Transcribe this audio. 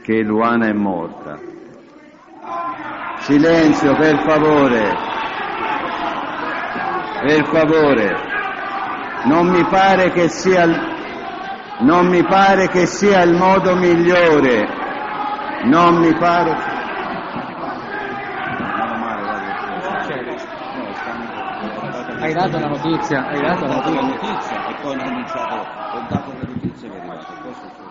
che Luana è morta. Silenzio, per favore. Per favore. Non mi pare che sia il modo migliore. Non mi pare. Hai dato la notizia, e poi hanno annunciato, ho dato le notizie che è arrivato.